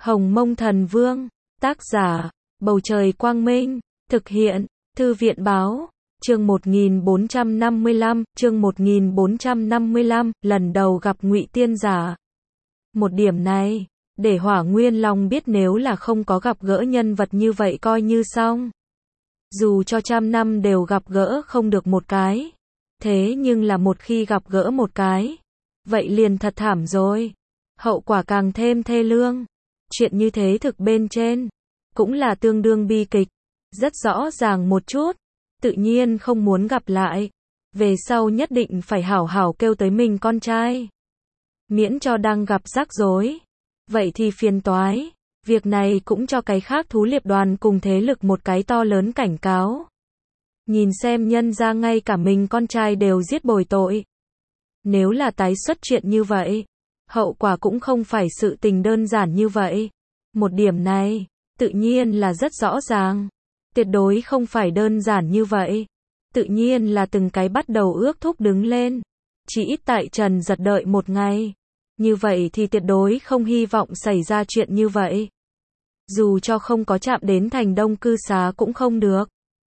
Hồng Mông Thần Vương, tác giả, Bầu Trời Quang Minh, thực hiện, Thư viện Báo, chương 1455, lần đầu gặp Ngụy Tiên Giả. Một điểm này, để Hỏa Nguyên Long biết nếu là không có gặp gỡ nhân vật như vậy coi như xong. Dù cho 100 năm đều gặp gỡ không được một cái. Thế nhưng là một khi gặp gỡ một cái, vậy liền thật thảm rồi. Hậu quả càng thêm thê lương. Chuyện như thế thực bên trên, cũng là tương đương bi kịch. Rất rõ ràng một chút, tự nhiên không muốn gặp lại. Về sau nhất định phải hảo hảo kêu tới mình con trai. Miễn cho đang gặp rắc rối. Vậy thì phiền toái. Việc này cũng cho cái khác thú liệp đoàn cùng thế lực một cái to lớn cảnh cáo. Nhìn xem nhân ra ngay cả mình con trai đều giết bồi tội. Nếu là tái xuất chuyện như vậy, hậu quả cũng không phải sự tình đơn giản như vậy. Một điểm này, tự nhiên là rất rõ ràng. Tuyệt đối không phải đơn giản như vậy. Tự nhiên là từng cái bắt đầu ước thúc đứng lên. Chỉ ít tại Trần Giật đợi một ngày. Như vậy thì tuyệt đối không hy vọng xảy ra chuyện như vậy. Dù cho không có chạm đến thành đông cư xá cũng không được.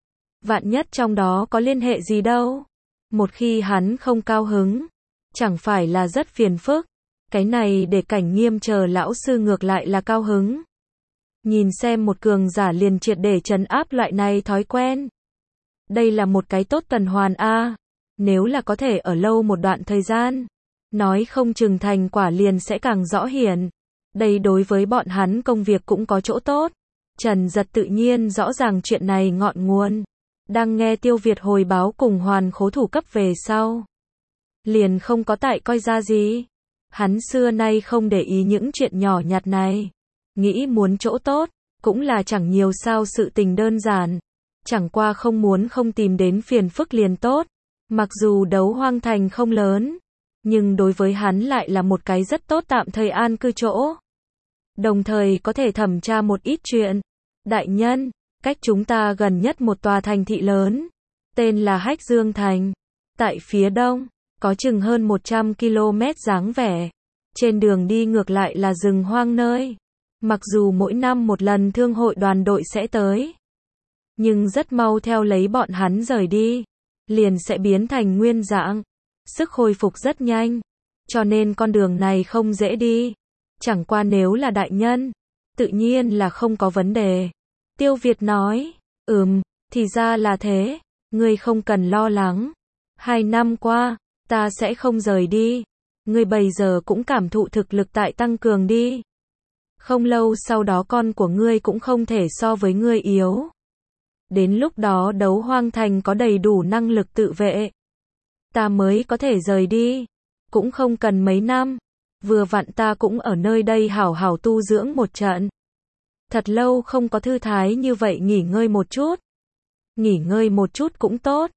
Vạn nhất trong đó có liên hệ gì đâu. Một khi hắn không cao hứng, chẳng phải là rất phiền phức. Cái này để Cảnh Nghiêm chờ lão sư ngược lại là cao hứng. Nhìn xem một cường giả liền triệt để trấn áp loại này thói quen. Đây là một cái tốt tuần hoàn a. Nếu là có thể ở lâu một đoạn thời gian, nói không chừng thành quả liền sẽ càng rõ hiển. Đây đối với bọn hắn công việc cũng có chỗ tốt. Trần Giật tự nhiên rõ ràng chuyện này ngọn nguồn. Đang nghe Tiêu Việt hồi báo cùng Hoàn Khố thủ cấp về sau, liền không có tại coi ra gì. Hắn xưa nay không để ý những chuyện nhỏ nhặt này. Nghĩ muốn chỗ tốt, cũng là chẳng nhiều sao sự tình đơn giản. Chẳng qua không muốn không tìm đến phiền phức liền tốt. Mặc dù Đấu Hoang Thành không lớn, nhưng đối với hắn lại là một cái rất tốt tạm thời an cư chỗ. Đồng thời có thể thẩm tra một ít chuyện. Đại nhân, cách chúng ta gần nhất một tòa thành thị lớn, tên là Hách Dương Thành. Tại phía đông, có chừng hơn 100 km dáng vẻ. Trên đường đi ngược lại là rừng hoang nơi. Mặc dù mỗi năm một lần thương hội đoàn đội sẽ tới, nhưng rất mau theo lấy bọn hắn rời đi, liền sẽ biến thành nguyên dạng. Sức hồi phục rất nhanh, cho nên con đường này không dễ đi. Chẳng qua nếu là đại nhân, tự nhiên là không có vấn đề. Tiêu Việt nói, thì ra là thế, ngươi không cần lo lắng. 2 năm qua, ta sẽ không rời đi. Ngươi bây giờ cũng cảm thụ thực lực tại tăng cường đi. Không lâu sau đó con của ngươi cũng không thể so với ngươi yếu. Đến lúc đó Đấu Hoang Thành có đầy đủ năng lực tự vệ, ta mới có thể rời đi. Cũng không cần mấy năm. Vừa vặn ta cũng ở nơi đây hảo hảo tu dưỡng một trận. Thật lâu không có thư thái như vậy, nghỉ ngơi một chút. Nghỉ ngơi một chút cũng tốt.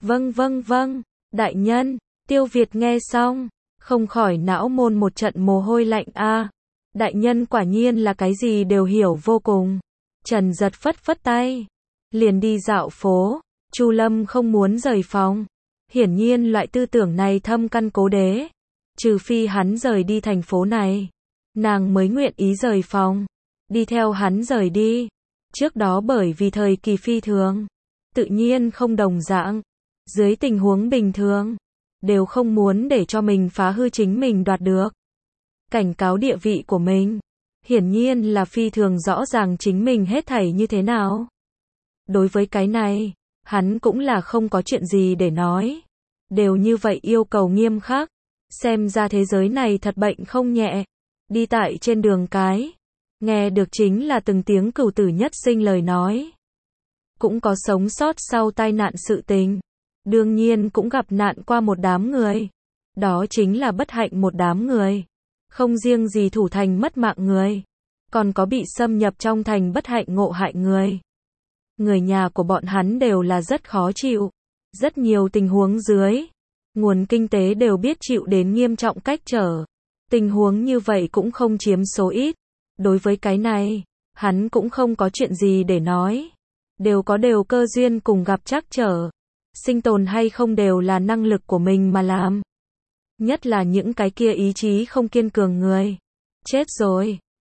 Vâng, đại nhân. Tiêu Việt nghe xong, không khỏi não môn một trận mồ hôi lạnh a. Đại nhân quả nhiên là cái gì đều hiểu vô cùng. Trần Giật phất phất tay, liền đi dạo phố. Chu Lâm không muốn rời phòng. Hiển nhiên loại tư tưởng này thâm căn cố đế. Trừ phi hắn rời đi thành phố này, nàng mới nguyện ý rời phòng, đi theo hắn rời đi. Trước đó bởi vì thời kỳ phi thường, tự nhiên không đồng dạng. Dưới tình huống bình thường, đều không muốn để cho mình phá hư chính mình đoạt được. Cảnh cáo địa vị của mình. Hiển nhiên là phi thường rõ ràng chính mình hết thảy như thế nào. Đối với cái này, hắn cũng là không có chuyện gì để nói. Đều như vậy yêu cầu nghiêm khắc. Xem ra thế giới này thật bệnh không nhẹ. Đi tại trên đường cái, nghe được chính là từng tiếng cửu tử nhất sinh lời nói. Cũng có sống sót sau tai nạn sự tình. Đương nhiên cũng gặp nạn qua một đám người. Đó chính là bất hạnh một đám người. Không riêng gì thủ thành mất mạng người, còn có bị xâm nhập trong thành bất hạnh ngộ hại người. Người nhà của bọn hắn đều là rất khó chịu. Rất nhiều tình huống dưới, nguồn kinh tế đều biết chịu đến nghiêm trọng cách trở. Tình huống như vậy cũng không chiếm số ít. Đối với cái này, hắn cũng không có chuyện gì để nói. Đều cơ duyên cùng gặp trắc trở. Sinh tồn hay không đều là năng lực của mình mà làm. Nhất là những cái kia ý chí không kiên cường người. Chết rồi.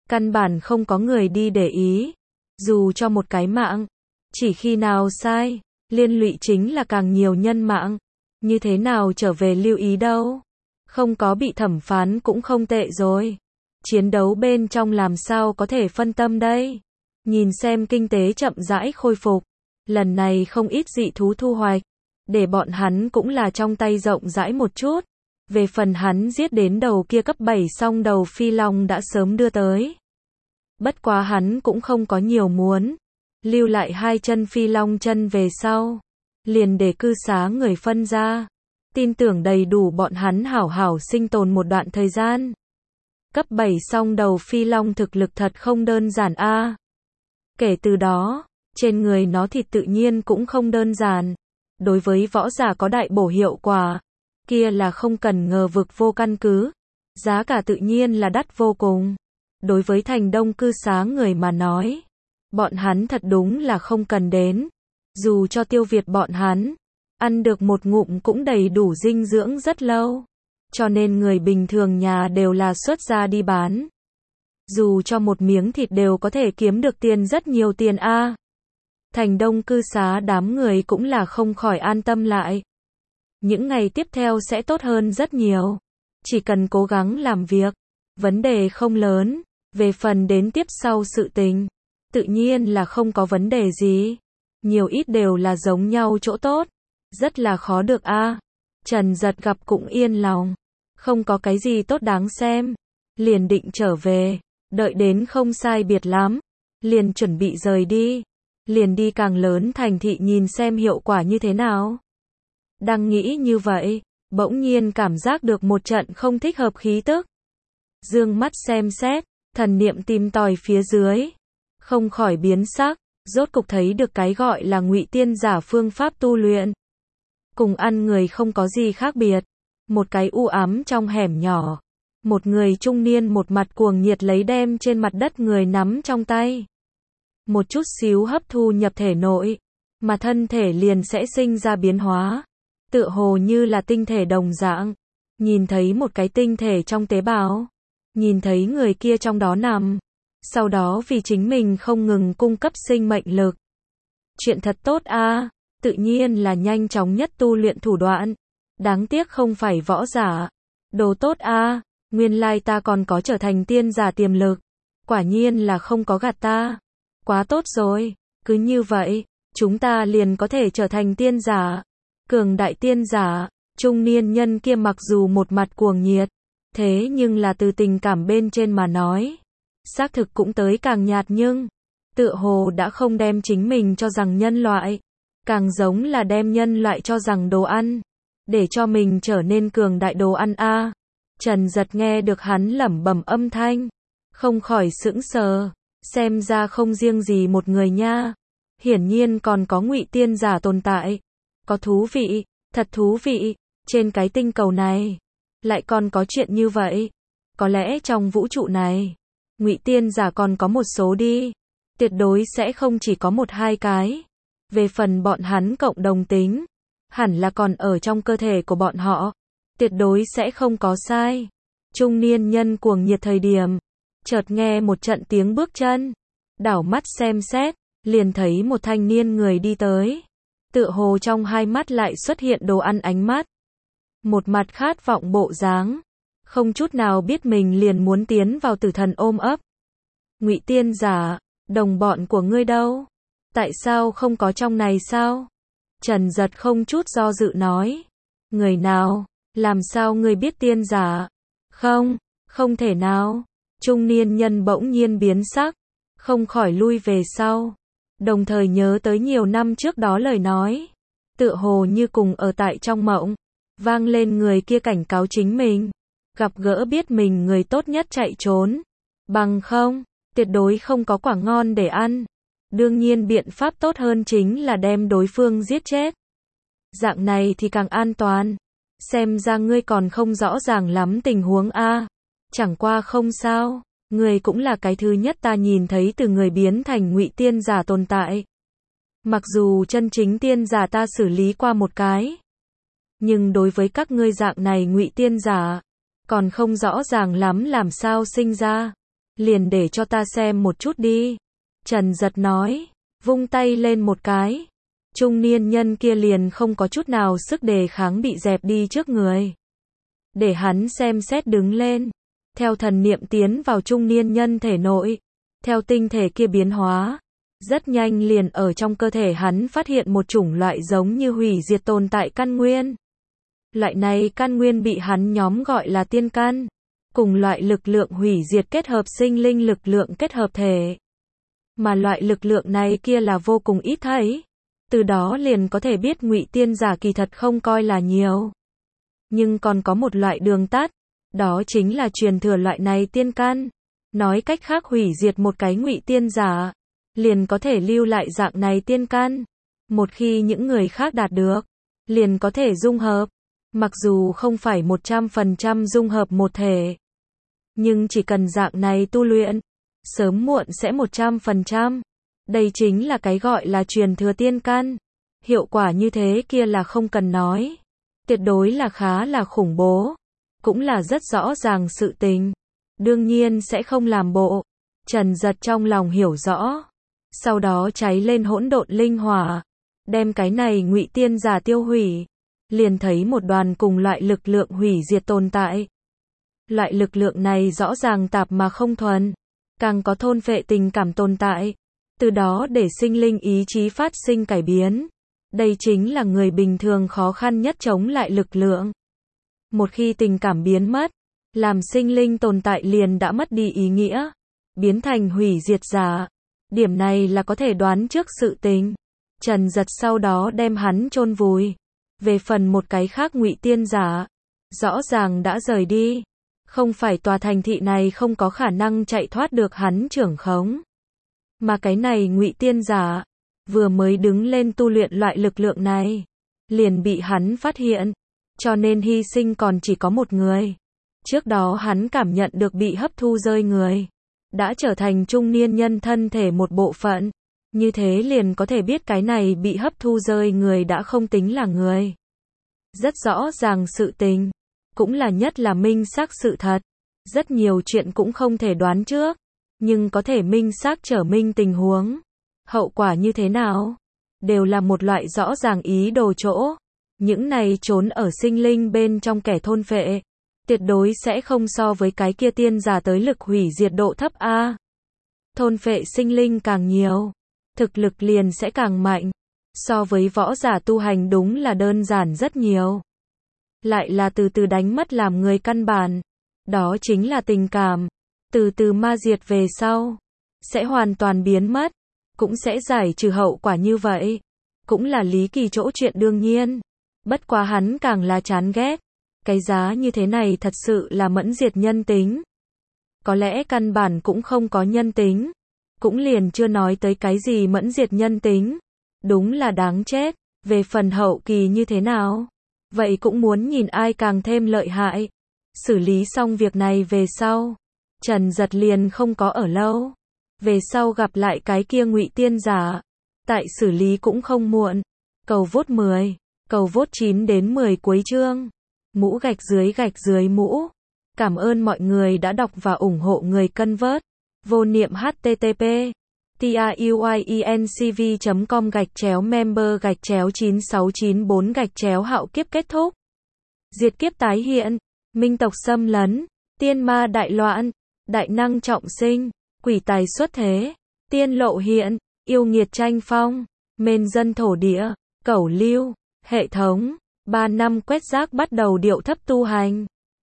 Căn bản không có người đi để ý. Dù cho một cái mạng, chỉ khi nào sai, liên lụy chính là càng nhiều nhân mạng. Như thế nào trở về lưu ý đâu. Không có bị thẩm phán cũng không tệ rồi. Chiến đấu bên trong làm sao có thể phân tâm đây. Nhìn xem kinh tế chậm rãi khôi phục. Lần này không ít dị thú thu hoạch. Để bọn hắn cũng là trong tay rộng rãi một chút. Về phần hắn giết đến đầu kia cấp 7 xong đầu phi long đã sớm đưa tới. Bất quá hắn cũng không có nhiều muốn. Lưu lại 2 chân phi long chân về sau. Liền để cư xá người phân ra. Tin tưởng đầy đủ bọn hắn hảo hảo sinh tồn một đoạn thời gian. Cấp 7 xong đầu phi long thực lực thật không đơn giản a. Kể từ đó, trên người nó thịt tự nhiên cũng không đơn giản. Đối với võ giả có đại bổ hiệu quả, kia là không cần ngờ vực vô căn cứ. Giá cả tự nhiên là đắt vô cùng. Đối với thành đông cư xá người mà nói, bọn hắn thật đúng là không cần đến. Dù cho tiêu Việt bọn hắn, ăn được một ngụm cũng đầy đủ dinh dưỡng rất lâu. Cho nên người bình thường nhà đều là xuất ra đi bán. Dù cho một miếng thịt đều có thể kiếm được tiền rất nhiều tiền a. Thành đông cư xá đám người cũng là không khỏi an tâm lại. Những ngày tiếp theo sẽ tốt hơn rất nhiều. Chỉ cần cố gắng làm việc, vấn đề không lớn. Về phần đến tiếp sau sự tình, tự nhiên là không có vấn đề gì. Nhiều ít đều là giống nhau chỗ tốt. Rất là khó được a. Trần Giật gặp cũng yên lòng. Không có cái gì tốt đáng xem. Liền định trở về. Đợi đến không sai biệt lắm. Liền chuẩn bị rời đi. Liền đi càng lớn thành thị nhìn xem hiệu quả như thế nào. Đang nghĩ như vậy, bỗng nhiên cảm giác được một trận không thích hợp khí tức. Dương mắt xem xét, thần niệm tìm tòi phía dưới. Không khỏi biến sắc, rốt cục thấy được cái gọi là ngụy tiên giả phương pháp tu luyện. Cùng ăn người không có gì khác biệt. Một cái u ám trong hẻm nhỏ. Một người trung niên một mặt cuồng nhiệt lấy đem trên mặt đất người nắm trong tay. Một chút xíu hấp thu nhập thể nội, mà thân thể liền sẽ sinh ra biến hóa. Tựa hồ như là tinh thể đồng dạng. Nhìn thấy một cái tinh thể trong tế bào. Nhìn thấy người kia trong đó nằm. Sau đó vì chính mình không ngừng cung cấp sinh mệnh lực. Chuyện thật tốt a. Tự nhiên là nhanh chóng nhất tu luyện thủ đoạn. Đáng tiếc không phải võ giả. Đồ tốt a. Nguyên lai ta còn có trở thành tiên giả tiềm lực. Quả nhiên là không có gạt ta. Quá tốt rồi. Cứ như vậy, chúng ta liền có thể trở thành tiên giả. Cường đại tiên giả. Trung niên nhân kia mặc dù một mặt cuồng nhiệt, thế nhưng là từ tình cảm bên trên mà nói, xác thực cũng tới càng nhạt nhưng tựa hồ đã không đem chính mình cho rằng nhân loại, càng giống là đem nhân loại cho rằng đồ ăn, để cho mình trở nên cường đại đồ ăn a. Trần Giật nghe được hắn lẩm bẩm âm thanh, không khỏi sững sờ, xem ra không riêng gì một người nha, hiển nhiên còn có ngụy tiên giả tồn tại. Có thú vị, thật thú vị, trên cái tinh cầu này lại còn có chuyện như vậy. Có lẽ trong vũ trụ này, ngụy tiên giả còn có một số đi, tuyệt đối sẽ không chỉ có 1-2 cái. Về phần bọn hắn cộng đồng tính, hẳn là còn ở trong cơ thể của bọn họ, tuyệt đối sẽ không có sai. Trung niên nhân cuồng nhiệt thời điểm, chợt nghe một trận tiếng bước chân, đảo mắt xem xét, liền thấy một thanh niên người đi tới. Tựa hồ trong hai mắt lại xuất hiện đồ ăn ánh mắt. Một mặt khát vọng bộ dáng, không chút nào biết mình liền muốn tiến vào tử thần ôm ấp. Ngụy tiên giả, đồng bọn của ngươi đâu? Tại sao không có trong này sao? Trần Giật không chút do dự nói. Người nào? Làm sao ngươi biết tiên giả? Không, không thể nào. Trung niên nhân bỗng nhiên biến sắc, không khỏi lui về sau. Đồng thời nhớ tới nhiều năm trước đó lời nói. Tựa hồ như cùng ở tại trong mộng. Vang lên người kia cảnh cáo chính mình. Gặp gỡ biết mình người tốt nhất chạy trốn. Bằng không, tuyệt đối không có quả ngon để ăn. Đương nhiên biện pháp tốt hơn chính là đem đối phương giết chết. Dạng này thì càng an toàn. Xem ra ngươi còn không rõ ràng lắm tình huống a. Chẳng qua không sao. Người cũng là cái thứ nhất ta nhìn thấy từ người biến thành ngụy tiên giả tồn tại. Mặc dù chân chính tiên giả ta xử lý qua một cái, nhưng đối với các ngươi dạng này ngụy tiên giả, còn không rõ ràng lắm làm sao sinh ra. liền để cho ta xem một chút đi. Trần Giật nói, vung tay lên một cái. Trung niên nhân kia liền không có chút nào sức đề kháng bị dẹp đi trước người. Để hắn xem xét đứng lên. Theo thần niệm tiến vào trung niên nhân thể nội. Theo tinh thể kia biến hóa. Rất nhanh liền ở trong cơ thể hắn phát hiện một chủng loại giống như hủy diệt tồn tại căn nguyên. Loại này căn nguyên bị hắn nhóm gọi là tiên căn. Cùng loại lực lượng hủy diệt kết hợp sinh linh lực lượng kết hợp thể. Mà loại lực lượng này kia là vô cùng ít thấy. Từ đó liền có thể biết Ngụy Tiên giả kỳ thật không coi là nhiều. Nhưng còn có một loại đường tắt. Đó chính là truyền thừa loại này tiên căn. Nói cách khác hủy diệt một cái Ngụy Tiên giả. Liền có thể lưu lại dạng này tiên căn. Một khi những người khác đạt được. Liền có thể dung hợp. Mặc dù không phải 100% dung hợp một thể. Nhưng chỉ cần dạng này tu luyện. Sớm muộn sẽ 100%. Đây chính là cái gọi là truyền thừa tiên căn. Hiệu quả như thế kia là không cần nói. Tuyệt đối là khá là khủng bố. Cũng là rất rõ ràng sự tình. Đương nhiên sẽ không làm bộ. Trần Giật trong lòng hiểu rõ. Sau đó cháy lên hỗn độn linh hỏa. Đem cái này Ngụy Tiên giả tiêu hủy. Liền thấy một đoàn cùng loại lực lượng hủy diệt tồn tại. Loại lực lượng này rõ ràng tạp mà không thuần. Càng có thôn phệ tình cảm tồn tại. Từ đó để sinh linh ý chí phát sinh cải biến. Đây chính là người bình thường khó khăn nhất chống lại lực lượng. Một khi tình cảm biến mất, làm sinh linh tồn tại liền đã mất đi ý nghĩa. Biến thành hủy diệt giả. Điểm này là có thể đoán trước sự tình. Trần Giật sau đó đem hắn chôn vùi. Về phần một cái khác Ngụy Tiên giả. Rõ ràng đã rời đi. Không phải tòa thành thị này không có khả năng chạy thoát được hắn trưởng khống. Mà cái này Ngụy Tiên giả. Vừa mới đứng lên tu luyện loại lực lượng này. Liền bị hắn phát hiện. Cho nên hy sinh còn chỉ có một người. Trước đó hắn cảm nhận được bị hấp thu rơi người. Đã trở thành trung niên nhân thân thể một bộ phận. Như thế liền có thể biết cái này bị hấp thu rơi người đã không tính là người. Rất rõ ràng sự tình. Cũng là nhất là minh xác sự thật. Rất nhiều chuyện cũng không thể đoán trước. Nhưng có thể minh xác trở minh tình huống. Hậu quả như thế nào? Đều là một loại rõ ràng ý đồ chỗ. Những này trốn ở sinh linh bên trong kẻ thôn phệ. Tuyệt đối sẽ không so với cái kia tiên giả tới lực hủy diệt độ thấp A. Thôn phệ sinh linh càng nhiều. Thực lực liền sẽ càng mạnh. So với võ giả tu hành đúng là đơn giản rất nhiều. Lại là từ từ đánh mất làm người căn bản. Đó chính là tình cảm. Từ từ ma diệt về sau. Sẽ hoàn toàn biến mất. Cũng sẽ giải trừ hậu quả như vậy. Cũng là lý kỳ chỗ chuyện đương nhiên. Bất quá hắn càng là chán ghét. Cái giá như thế này thật sự là mẫn diệt nhân tính. Có lẽ căn bản cũng không có nhân tính. Cũng liền chưa nói tới cái gì mẫn diệt nhân tính. Đúng là đáng chết. Về phần hậu kỳ như thế nào? Vậy cũng muốn nhìn ai càng thêm lợi hại. Xử lý xong việc này về sau. Trần Giật liền không có ở lâu. Về sau gặp lại cái kia Ngụy Tiên giả. Tại xử lý cũng không muộn. Cầu vote 10. Cầu vote 9 đến 10 cuối chương. Mũ gạch dưới mũ. Cảm ơn mọi người đã đọc và ủng hộ người cân vớt. Vô niệm http truyencv.com/member/9694 hạo kiếp kết thúc. Diệt kiếp tái hiện. Minh tộc xâm lấn. Tiên ma đại loạn. Đại năng trọng sinh. Quỷ tài xuất thế. Tiên lộ hiện. Yêu nghiệt tranh phong. Mên dân thổ địa. Cẩu lưu. Hệ thống. 3 năm quét rác bắt đầu điệu thấp tu hành.